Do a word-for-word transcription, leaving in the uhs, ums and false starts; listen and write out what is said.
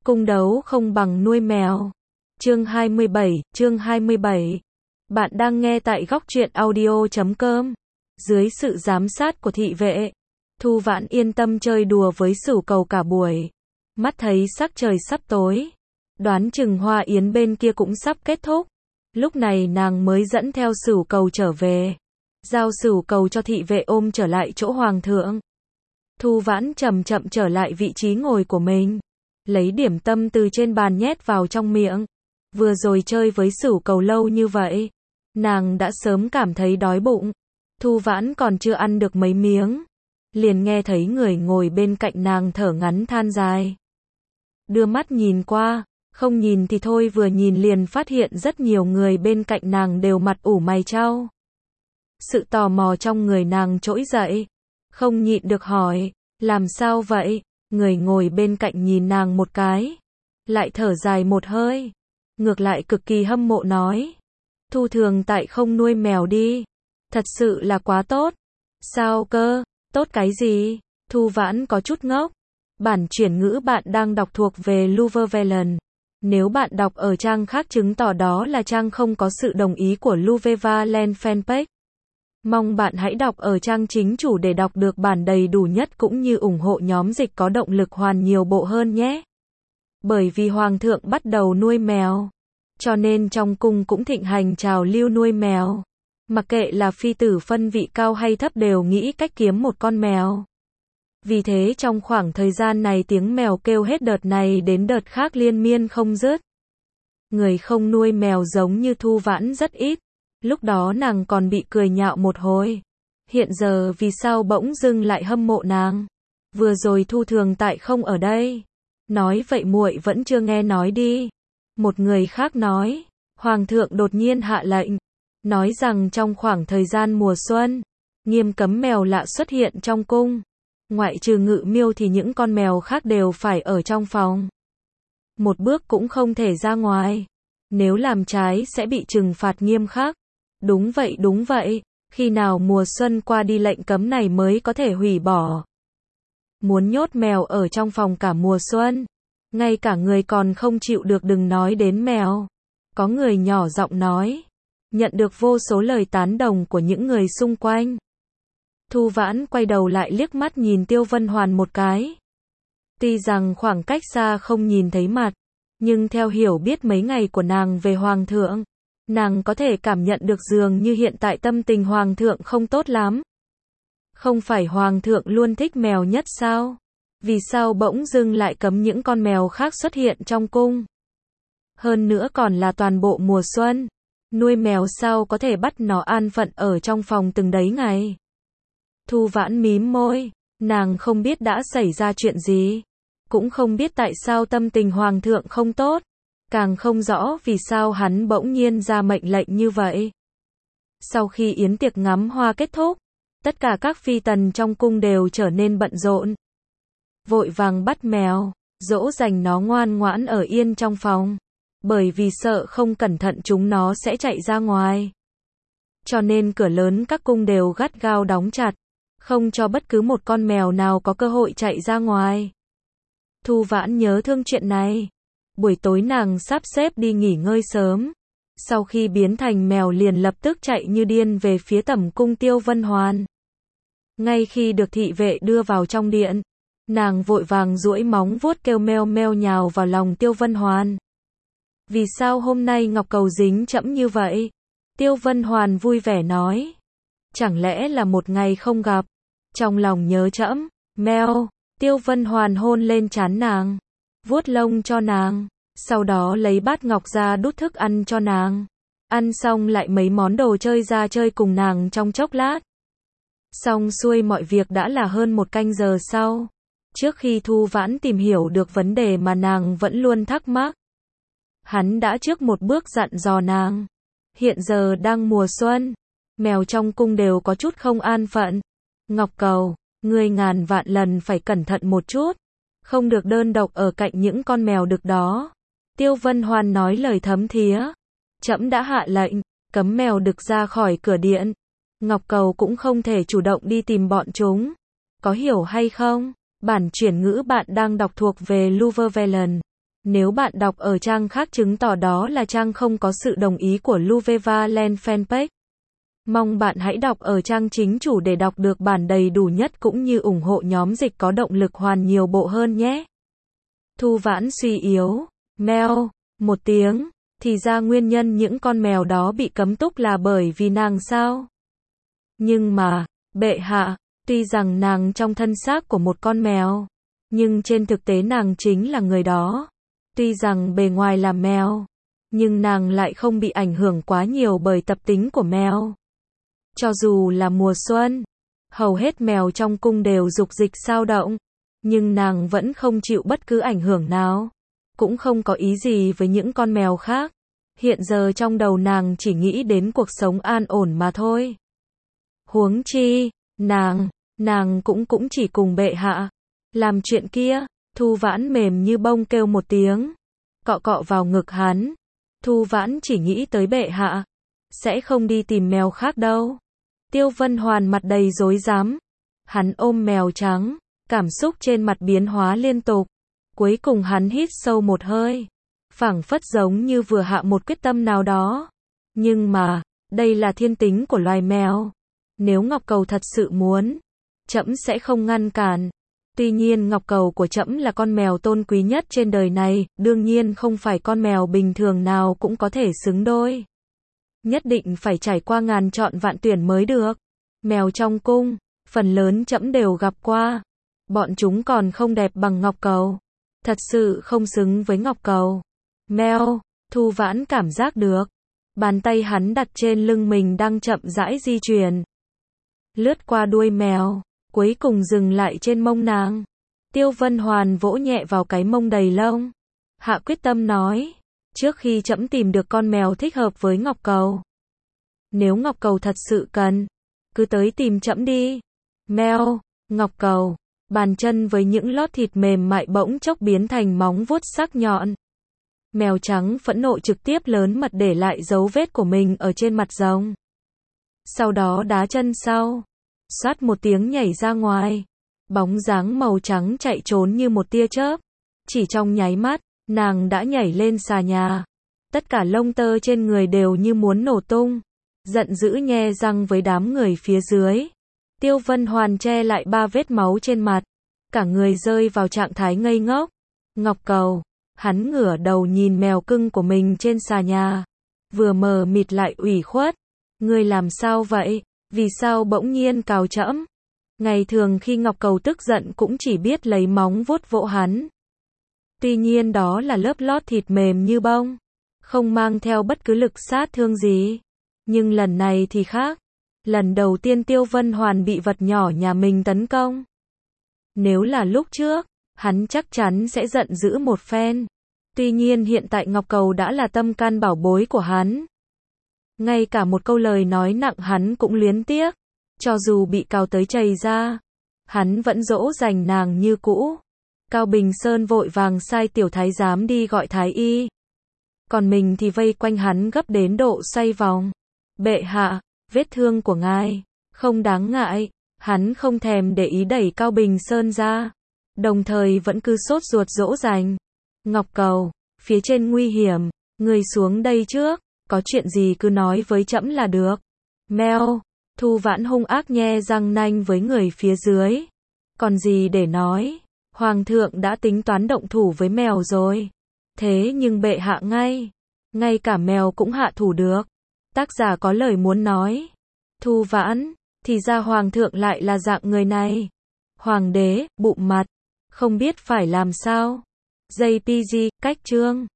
Cung đấu không bằng nuôi mèo. Chương hai mươi bảy, chương hai mươi bảy. Bạn đang nghe tại góc truyện audio chấm com. Dưới sự giám sát của thị vệ, Thu Vãn yên tâm chơi đùa với Sửu Cầu cả buổi. Mắt thấy sắc trời sắp tối, đoán chừng hoa yến bên kia cũng sắp kết thúc. Lúc này nàng mới dẫn theo Sửu Cầu trở về, giao Sửu Cầu cho thị vệ ôm trở lại chỗ hoàng thượng. Thu Vãn chậm chậm trở lại vị trí ngồi của mình, lấy điểm tâm từ trên bàn nhét vào trong miệng. Vừa rồi chơi với Sửu Cầu lâu như vậy, nàng đã sớm cảm thấy đói bụng. Thu Vãn còn chưa ăn được mấy miếng, liền nghe thấy người ngồi bên cạnh nàng thở ngắn than dài. Đưa mắt nhìn qua, không nhìn thì thôi, vừa nhìn liền phát hiện rất nhiều người bên cạnh nàng đều mặt ủ mày chau. Sự tò mò trong người nàng trỗi dậy, không nhịn được hỏi, làm sao vậy? Người ngồi bên cạnh nhìn nàng một cái, lại thở dài một hơi, ngược lại cực kỳ hâm mộ nói, Thu Thường tại không nuôi mèo đi, thật sự là quá tốt. Sao cơ? Tốt cái gì? Thu Vãn có chút ngốc. Bản chuyển ngữ bạn đang đọc thuộc về Luvevelen. Nếu bạn đọc ở trang khác chứng tỏ đó là trang không có sự đồng ý của Luvevelen fanpage. Mong bạn hãy đọc ở trang chính chủ để đọc được bản đầy đủ nhất cũng như ủng hộ nhóm dịch có động lực hoàn nhiều bộ hơn nhé. Bởi vì Hoàng thượng bắt đầu nuôi mèo, cho nên trong cung cũng thịnh hành trào lưu nuôi mèo. Mặc kệ là phi tử phân vị cao hay thấp đều nghĩ cách kiếm một con mèo. Vì thế trong khoảng thời gian này tiếng mèo kêu hết đợt này đến đợt khác liên miên không dứt. Người không nuôi mèo giống như Thu Vãn rất ít. Lúc đó nàng còn bị cười nhạo một hồi. Hiện giờ vì sao bỗng dưng lại hâm mộ nàng? Vừa rồi Thu Thường tại không ở đây. Nói vậy muội vẫn chưa nghe nói đi. Một người khác nói, Hoàng thượng đột nhiên hạ lệnh, nói rằng trong khoảng thời gian mùa xuân, nghiêm cấm mèo lạ xuất hiện trong cung. Ngoại trừ Ngự Miêu thì những con mèo khác đều phải ở trong phòng. Một bước cũng không thể ra ngoài. Nếu làm trái sẽ bị trừng phạt nghiêm khắc. Đúng vậy đúng vậy, khi nào mùa xuân qua đi lệnh cấm này mới có thể hủy bỏ. Muốn nhốt mèo ở trong phòng cả mùa xuân, ngay cả người còn không chịu được đừng nói đến mèo. Có người nhỏ giọng nói, nhận được vô số lời tán đồng của những người xung quanh. Thu Vãn quay đầu lại liếc mắt nhìn Tiêu Vân Hoàn một cái. Tuy rằng khoảng cách xa không nhìn thấy mặt, nhưng theo hiểu biết mấy ngày của nàng về Hoàng thượng, nàng có thể cảm nhận được dường như hiện tại tâm tình Hoàng thượng không tốt lắm. Không phải Hoàng thượng luôn thích mèo nhất sao? Vì sao bỗng dưng lại cấm những con mèo khác xuất hiện trong cung? Hơn nữa còn là toàn bộ mùa xuân. Nuôi mèo sao có thể bắt nó an phận ở trong phòng từng đấy ngày? Thu Vãn mím môi, nàng không biết đã xảy ra chuyện gì, cũng không biết tại sao tâm tình Hoàng thượng không tốt, càng không rõ vì sao hắn bỗng nhiên ra mệnh lệnh như vậy. Sau khi yến tiệc ngắm hoa kết thúc, tất cả các phi tần trong cung đều trở nên bận rộn. Vội vàng bắt mèo, dỗ dành nó ngoan ngoãn ở yên trong phòng, bởi vì sợ không cẩn thận chúng nó sẽ chạy ra ngoài. Cho nên cửa lớn các cung đều gắt gao đóng chặt, không cho bất cứ một con mèo nào có cơ hội chạy ra ngoài. Thu Vãn nhớ thương chuyện này. Buổi tối nàng sắp xếp đi nghỉ ngơi sớm. Sau khi biến thành mèo liền lập tức chạy như điên về phía tẩm cung Tiêu Vân Hoàn. Ngay khi được thị vệ đưa vào trong điện, nàng vội vàng duỗi móng vuốt kêu meo meo nhào vào lòng Tiêu Vân Hoàn. Vì sao hôm nay Ngọc Cầu dính trẫm như vậy? Tiêu Vân Hoàn vui vẻ nói. Chẳng lẽ là một ngày không gặp, trong lòng nhớ trẫm? Meo. Tiêu Vân Hoàn hôn lên trán nàng, vuốt lông cho nàng, sau đó lấy bát ngọc ra đút thức ăn cho nàng. Ăn xong lại mấy món đồ chơi ra chơi cùng nàng trong chốc lát. Xong xuôi mọi việc đã là hơn một canh giờ sau. Trước khi Thu Vãn tìm hiểu được vấn đề mà nàng vẫn luôn thắc mắc, hắn đã trước một bước dặn dò nàng. Hiện giờ đang mùa xuân, mèo trong cung đều có chút không an phận. Ngọc Cầu, ngươi ngàn vạn lần phải cẩn thận một chút, không được đơn độc ở cạnh những con mèo đực đó. Tiêu Vân Hoàn nói lời thấm thía. Trẫm đã hạ lệnh, cấm mèo đực ra khỏi cửa điện. Ngọc Cầu cũng không thể chủ động đi tìm bọn chúng. Có hiểu hay không? Bản chuyển ngữ bạn đang đọc thuộc về Luvevelen. Nếu bạn đọc ở trang khác chứng tỏ đó là trang không có sự đồng ý của Luvevaland fanpage. Mong bạn hãy đọc ở trang chính chủ để đọc được bản đầy đủ nhất cũng như ủng hộ nhóm dịch có động lực hoàn nhiều bộ hơn nhé. Thu Vãn suy yếu. Meo. Một tiếng. Thì ra nguyên nhân những con mèo đó bị cấm túc là bởi vì nàng sao? Nhưng mà, bệ hạ, tuy rằng nàng trong thân xác của một con mèo, nhưng trên thực tế nàng chính là người đó. Tuy rằng bề ngoài là mèo, nhưng nàng lại không bị ảnh hưởng quá nhiều bởi tập tính của mèo. Cho dù là mùa xuân, hầu hết mèo trong cung đều dục dịch sao động, nhưng nàng vẫn không chịu bất cứ ảnh hưởng nào, cũng không có ý gì với những con mèo khác. Hiện giờ trong đầu nàng chỉ nghĩ đến cuộc sống an ổn mà thôi. Huống chi, nàng, nàng cũng cũng chỉ cùng bệ hạ làm chuyện kia. Thu Vãn mềm như bông kêu một tiếng, cọ cọ vào ngực hắn. Thu Vãn chỉ nghĩ tới bệ hạ, sẽ không đi tìm mèo khác đâu. Tiêu Vân Hoàn mặt đầy rối rắm, hắn ôm mèo trắng, cảm xúc trên mặt biến hóa liên tục. Cuối cùng hắn hít sâu một hơi, phảng phất giống như vừa hạ một quyết tâm nào đó. Nhưng mà, đây là thiên tính của loài mèo. Nếu Ngọc Cầu thật sự muốn, trẫm sẽ không ngăn cản. Tuy nhiên Ngọc Cầu của trẫm là con mèo tôn quý nhất trên đời này, đương nhiên không phải con mèo bình thường nào cũng có thể xứng đôi. Nhất định phải trải qua ngàn chọn vạn tuyển mới được. Mèo trong cung, phần lớn trẫm đều gặp qua. Bọn chúng còn không đẹp bằng Ngọc Cầu. Thật sự không xứng với Ngọc Cầu. Mèo, Thu Vãn cảm giác được. Bàn tay hắn đặt trên lưng mình đang chậm rãi di chuyển. Lướt qua đuôi mèo, cuối cùng dừng lại trên mông nàng. Tiêu Vân Hoàn vỗ nhẹ vào cái mông đầy lông. Hạ quyết tâm nói, trước khi trẫm tìm được con mèo thích hợp với Ngọc Cầu. Nếu Ngọc Cầu thật sự cần, cứ tới tìm trẫm đi. Mèo, Ngọc Cầu, bàn chân với những lót thịt mềm mại bỗng chốc biến thành móng vuốt sắc nhọn. Mèo trắng phẫn nộ trực tiếp lớn mật để lại dấu vết của mình ở trên mặt rồng. Sau đó đá chân sau, xoát một tiếng nhảy ra ngoài. Bóng dáng màu trắng chạy trốn như một tia chớp. Chỉ trong nháy mắt, nàng đã nhảy lên xà nhà. Tất cả lông tơ trên người đều như muốn nổ tung. Giận dữ nhe răng với đám người phía dưới. Tiêu Vân Hoàn che lại ba vết máu trên mặt. Cả người rơi vào trạng thái ngây ngốc. Ngọc Cầu, hắn ngửa đầu nhìn mèo cưng của mình trên xà nhà. Vừa mờ mịt lại ủy khuất. Ngươi làm sao vậy? Vì sao bỗng nhiên cào trẫm? Ngày thường khi Ngọc Cầu tức giận cũng chỉ biết lấy móng vuốt vỗ hắn. Tuy nhiên đó là lớp lót thịt mềm như bông, không mang theo bất cứ lực sát thương gì. Nhưng lần này thì khác. Lần đầu tiên Tiêu Vân Hoàn bị vật nhỏ nhà mình tấn công. Nếu là lúc trước, hắn chắc chắn sẽ giận dữ một phen. Tuy nhiên hiện tại Ngọc Cầu đã là tâm can bảo bối của hắn. Ngay cả một câu lời nói nặng hắn cũng luyến tiếc. Cho dù bị cào tới chảy ra, hắn vẫn dỗ dành nàng như cũ. Cao Bình Sơn vội vàng sai tiểu thái giám đi gọi thái y. Còn mình thì vây quanh hắn gấp đến độ xoay vòng. Bệ hạ, vết thương của ngài không đáng ngại. Hắn không thèm để ý đẩy Cao Bình Sơn ra, đồng thời vẫn cứ sốt ruột dỗ dành. Ngọc Cầu, phía trên nguy hiểm, người xuống đây trước, có chuyện gì cứ nói với trẫm là được. Mèo, Thu Vãn hung ác nhe răng nanh với người phía dưới. Còn gì để nói, Hoàng thượng đã tính toán động thủ với mèo rồi. Thế nhưng bệ hạ ngay, ngay cả mèo cũng hạ thủ được. Tác giả có lời muốn nói. Thu Vãn, thì ra Hoàng thượng lại là dạng người này. Hoàng đế, bụng mặt, không biết phải làm sao. gi pê giê, cách chương.